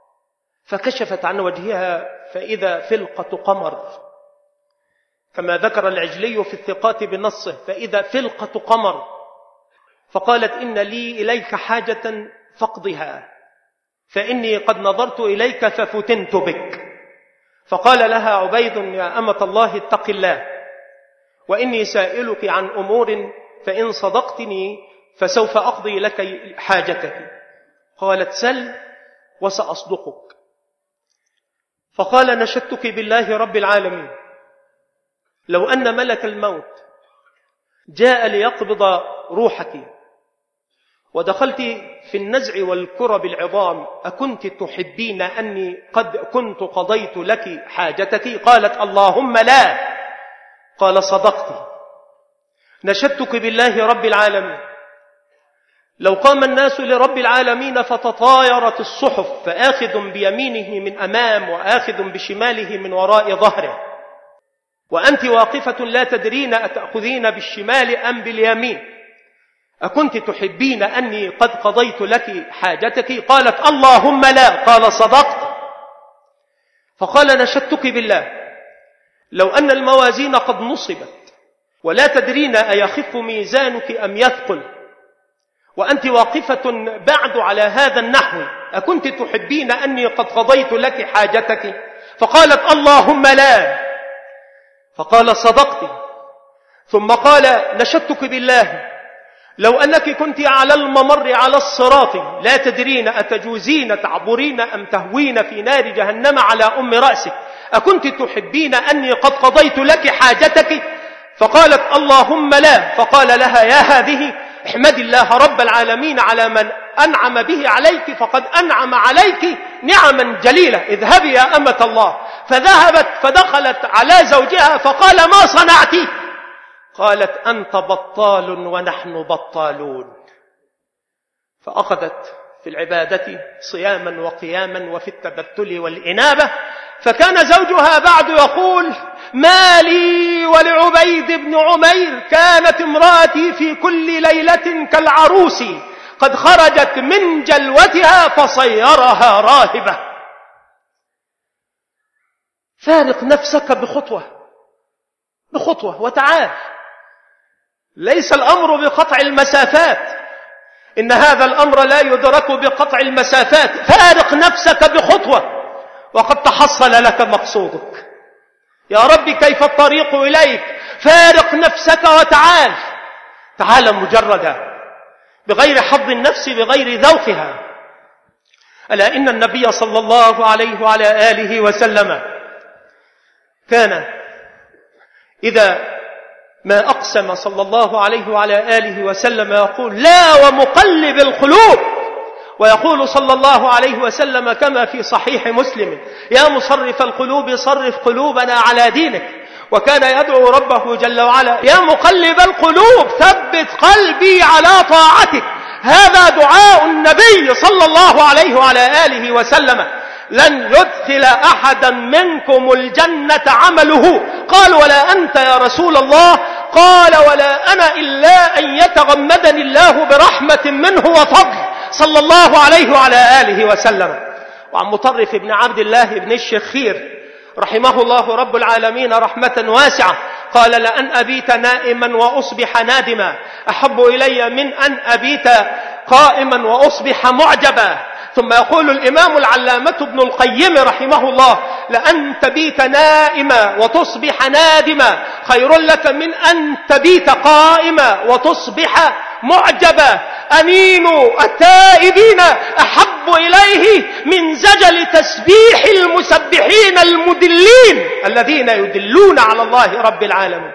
فكشفت عن وجهها فإذا فلقة قمر، كما ذكر العجلي في الثقات بنصه: فإذا فلقة قمر. فقالت: إن لي إليك حاجة فاقضها، فإني قد نظرت إليك ففتنت بك. فقال لها عبيد: يا أمة الله اتق الله، وإني سائلك عن أمور، فإن صدقتني فسوف أقضي لك حاجتك. قالت: سل وسأصدقك. فقال: نشدتك بالله رب العالمين، لو أن ملك الموت جاء ليقبض روحك ودخلت في النزع والكرب العظام، أكنت تحبين أني قد كنت قضيت لك حاجتك؟ قالت: اللهم لا. قال: صدقت. نشدتك بالله رب العالمين، لو قام الناس لرب العالمين فتطايرت الصحف، فآخذ بيمينه من أمام وآخذ بشماله من وراء ظهره، وأنت واقفة لا تدرين أتأخذين بالشمال أم باليمين، أكنت تحبين أني قد قضيت لك حاجتك؟ قالت: اللهم لا. قال: صدقت. فقال: نشدتك بالله، لو أن الموازين قد نصبت ولا تدرين أيخف ميزانك أم يثقل، وأنت واقفة بعد على هذا النحو، أكنت تحبين أني قد قضيت لك حاجتك؟ فقالت: اللهم لا. فقال: صدقت. ثم قال: نشدتك بالله، لو أنك كنت على الممر على الصراط لا تدرين أتجوزين تعبرين أم تهوين في نار جهنم على أم رأسك، أكنت تحبين أني قد قضيت لك حاجتك؟ فقالت: اللهم لا. فقال لها: يا هذه احمد الله رب العالمين على من أنعم به عليك، فقد أنعم عليك نعما جليلة، اذهبي يا أمة الله. فذهبت فدخلت على زوجها فقال: ما صنعت؟ قالت: أنت بطال ونحن بطالون. فأخذت في العبادة صياما وقياما وفي التبتل والإنابة. فكان زوجها بعد يقول: ما لي ولعبيد بن عمير، كانت امرأتي في كل ليلة كالعروس قد خرجت من جلوتها فصيرها راهبة. فارق نفسك بخطوة وتعال. ليس الأمر بقطع المسافات، إن هذا الأمر لا يدرك بقطع المسافات. فارق نفسك بخطوة وقد تحصل لك مقصودك. يا رب كيف الطريق إليك؟ فارق نفسك وتعال. تعال مجردا بغير حظ النفس بغير ذوقها. ألا إن النبي صلى الله عليه وعلى آله وسلم كان إذا ما أقسم صلى الله عليه وعلى آله وسلم يقول لا ومقلب القلوب، ويقول صلى الله عليه وسلم كما في صحيح مسلم يا مصرف القلوب صرف قلوبنا على دينك. وكان يدعو ربه جل وعلا يا مقلب القلوب ثبت قلبي على طاعتك. هذا دعاء النبي صلى الله عليه وعلى آله وسلم. لن يدخل أحدا منكم الجنة عمله. قال ولا أنت يا رسول الله؟ قال ولا أنا إلا أن يتغمدني الله برحمة منه وفضل صلى الله عليه وعلى آله وسلم. وعن مطرف بن عبد الله بن الشخير رحمه الله رب العالمين رحمة واسعة قال لأن أبيت نائما وأصبح نادما أحب إلي من أن أبيت قائما وأصبح معجبا. ثم يقول الإمام العلامة ابن القيم رحمه الله لأن تبيت نائما وتصبح نادما خير لك من أن تبيت قائما وتصبح معجبا. أنين التائبين أحب إليه من زجل تسبيح المسبحين المدلين الذين يدلون على الله رب العالمين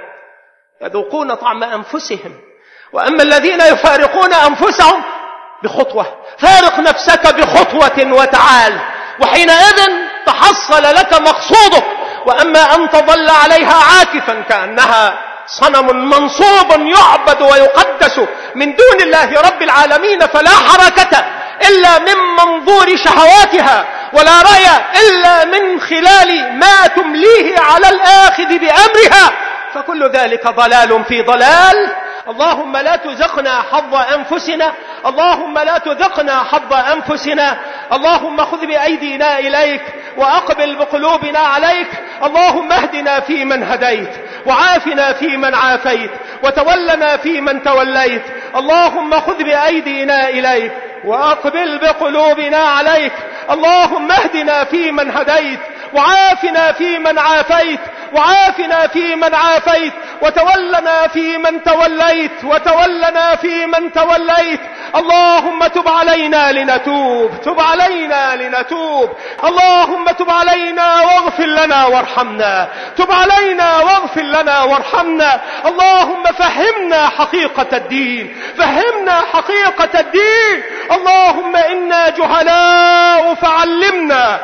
يذوقون طعم أنفسهم. وأما الذين يفارقون أنفسهم بخطوة، فارق نفسك بخطوة وتعال، وحينئذ تحصل لك مقصودك. وأما أن تظل عليها عاكفا كأنها صنم منصوب يعبد ويقدس من دون الله رب العالمين فلا حركة إلا من منظور شهواتها ولا رأي إلا من خلال ما تمليه على الآخذ بأمرها، فكل ذلك ضلال في ضلال. اللهم لا تذقنا حظ أنفسنا، اللهم لا تذقنا حظ أنفسنا. اللهم خذ بأيدينا إليك وأقبل بقلوبنا عليك. اللهم اهدنا فيمن هديت وعافنا فيمن عافيت وتولنا فيمن توليت. اللهم خذ بأيدينا إليك وأقبل بقلوبنا عليك. اللهم اهدنا فيمن هديت وعافنا فيمن عافيت وعافنا فيمن عافيت وتولنا فيمن توليت وتولنا فيمن توليت. اللهم تب علينا لنتوب، تب علينا لنتوب. اللهم تب علينا واغفر لنا وارحمنا، تب علينا واغفر لنا وارحمنا. اللهم فهمنا حقيقة الدين، فهمنا حقيقة الدين. اللهم إنا جهلاء فعلمنا،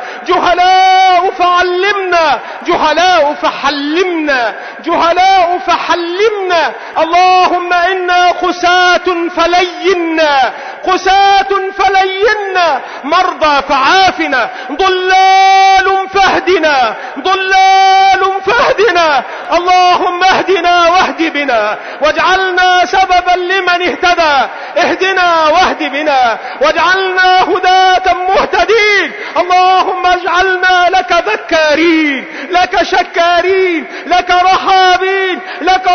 جهلاء فعلمنا، جهلاء فحلمنا، جهلاء فحلمنا. اللهم إنا قساة فلينا، قساة فلينا، مرضى فعافنا، ضلال فاهدنا، ضلال فاهدنا. اللهم اهدنا واهد بنا واجعلنا سببا لمن اهتدى، اهدنا واهد بنا واجعلنا هداة مهتدين. اللهم اجعلنا لك ذكارين، لك شكارين، لك رحابين، لك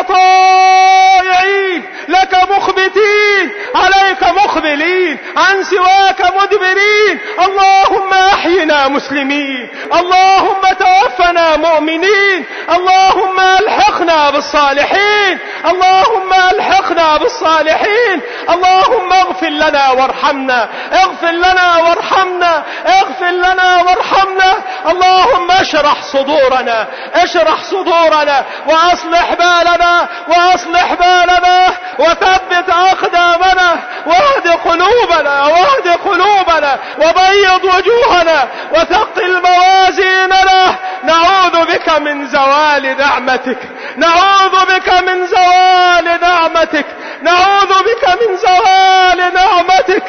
طائعين، لك مخبتين، عليك مقبلين، عن سواك مدبرين. اللهم احينا مسلمين، اللهم توفنا مؤمنين، اللهم الحقنا بالصالحين، اللهم الحقنا بالصالحين. اللهم اغفر لنا وارحمنا، اغفر لنا وارحمنا، اغفر لنا وارحمنا. اللهم اشرح صدورنا، اشرح صدورنا، واصلح بالنا، واصلح بالنا، وثبت اقدامنا، واهد قلوبنا، واهد قلوبنا، وبيض وجوهنا، وثقل موازيننا. نعوذ بك من زوال نعمتك، نعوذ بك من زوال نعمتك، نعوذ بك من زوال نعمتك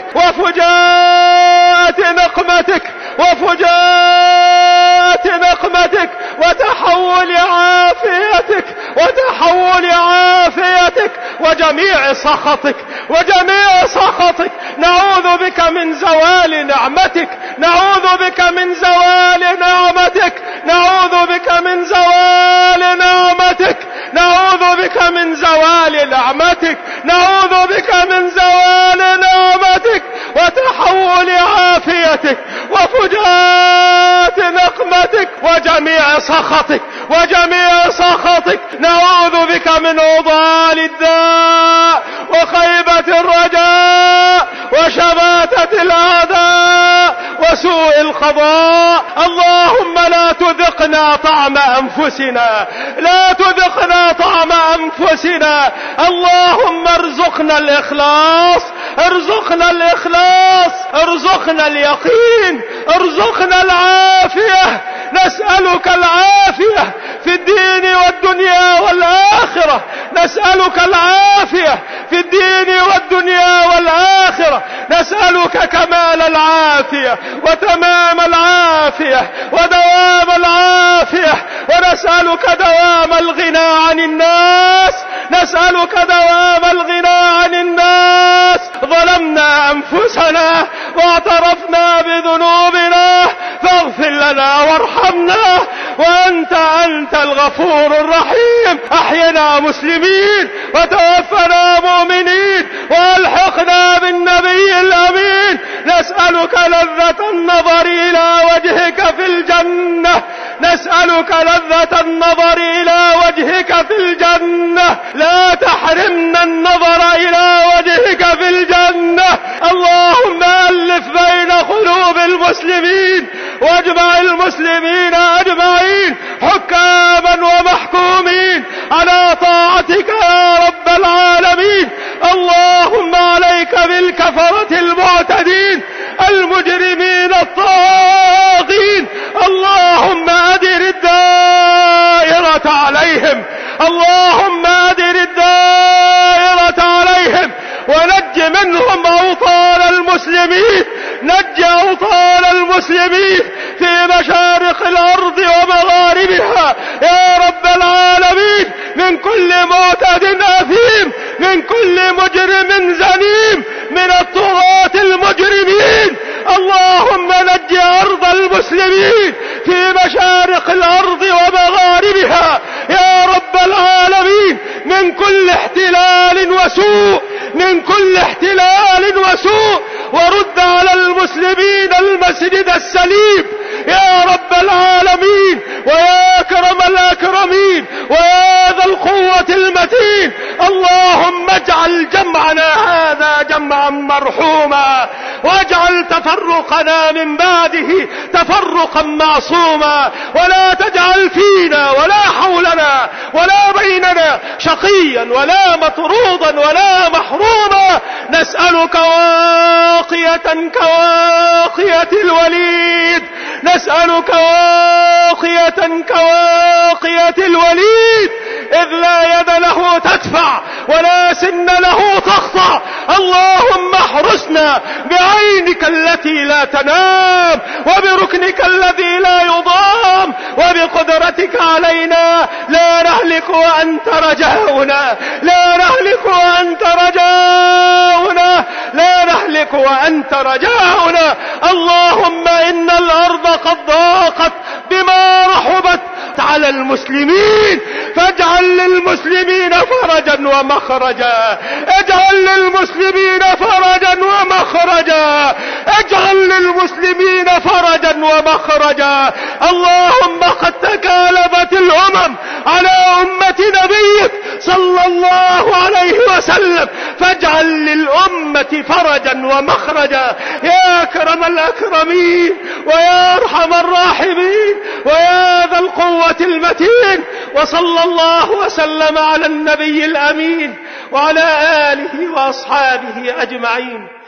وفجاءة نقمتك، وفجاءة نقمتك، وتحول عافيتك، وتحول عافيتك، وجميع سخطك، وجميع سخطك. نعوذ بك من زوال نعمتك، نعوذ بك من زوال نعمتك، نعوذ بك من زوال نعمتك، نعوذ بك من زوال نعمتك، نعوذ بك من زوال نعمتك وتحول عافيتك وفجاءة نقمتك وجميع سخطك، وجميع سخطك. نعوذ بك من عضال الداء وخيبة الرجاء وشماتة الأعداء وسوء سوء القضاء. اللهم لا تذقنا طعم أنفسنا، لا تذقنا طعم أنفسنا. اللهم ارزقنا الإخلاص، ارزقنا الإخلاص، ارزقنا اليقين، ارزقنا العافية. نسألك العافية في الدين والدنيا والآخرة، نسألك العافية في الدين والدنيا والآخرة. نسألك كمال العافية وتمام العافية ودوام العافية، ونسألك دوام الغنى عن الناس، نسألك دوام الغنى عن الناس. ظلمنا أنفسنا واعترفنا بذنوبنا، فاغفر لنا وارحمنا، وأنت الغفور الرحيم. أحينا مسلمين وتوفنا مؤمنين، والحقنا بالنبي الأمين. نسألك لذة النظر إلى وجهك في الجنة، نسألك لذة النظر إلى وجهك في الجنة. لا تحرمنا النظر إلى وجهك في الجنة. اللهم ألف بين قلوب المسلمين واجمع المسلمين أجمعين، حكاما ومحكومين على طاعتك يا رب العالمين. اللهم عليك بالكفرة المعتدين المجرمين الطاغين. اللهم أدر الدائرة عليهم، اللهم أدر الدائرة عليهم، ونج منهم أوطان المسلمين، نج أوطان المسلمين في مشارق الأرض ومغاربها يا رب العالمين، من كل معتد أثيم، من كل مجرم زنيم، من الطغاة المجرمين. اللهم نج أرض المسلمين في مشارق الأرض ومغاربها يا رب العالمين من كل احتلال وسوء، من كل احتلال وسوء، ورد على المسلمين المسجد السليم يا رب العالمين، ويا أكرم الأكرمين، ويا ذا القوة المتين. اللهم اجعل جمعنا هذا جمعا مرحوما، واجعل تفرقنا من بعده تفرقا معصوما، ولا تجعل فينا ولا حولنا ولا بيننا شقيا ولا مطرودا ولا محروما. نسألك واقية كواقية الوليد، نسألك واقية كواقية الوليد، إذ لا يد له تدفع ولا سن له تخطع. اللهم احرسنا بعينك التي لا تنام، وبركنك الذي لا يضام، وبقدرتك علينا لا نهلك وأنت رجاؤنا، لا نهلك وأنت رجاؤنا، لا نهلك وأنت رجاؤنا. اللهم إن الأرض قد ضاقت بما رحبت على المسلمين، فاجعل للمسلمين فرجا ومخرجا، اجعل للمسلمين فرجا ومخرجا، اجعل للمسلمين فرجا ومخرجا. اللهم قد تكالبت الأمم على أمة نبيك صلى الله عليه وسلم، فاجعل للأمة فرجا ومخرجا يا أكرم الأكرمين، ويا أرحم الراحمين، ويا ذا القوة المتين. وصلى الله وسلم على النبي الأمين وعلى آله وأصحابه أجمعين.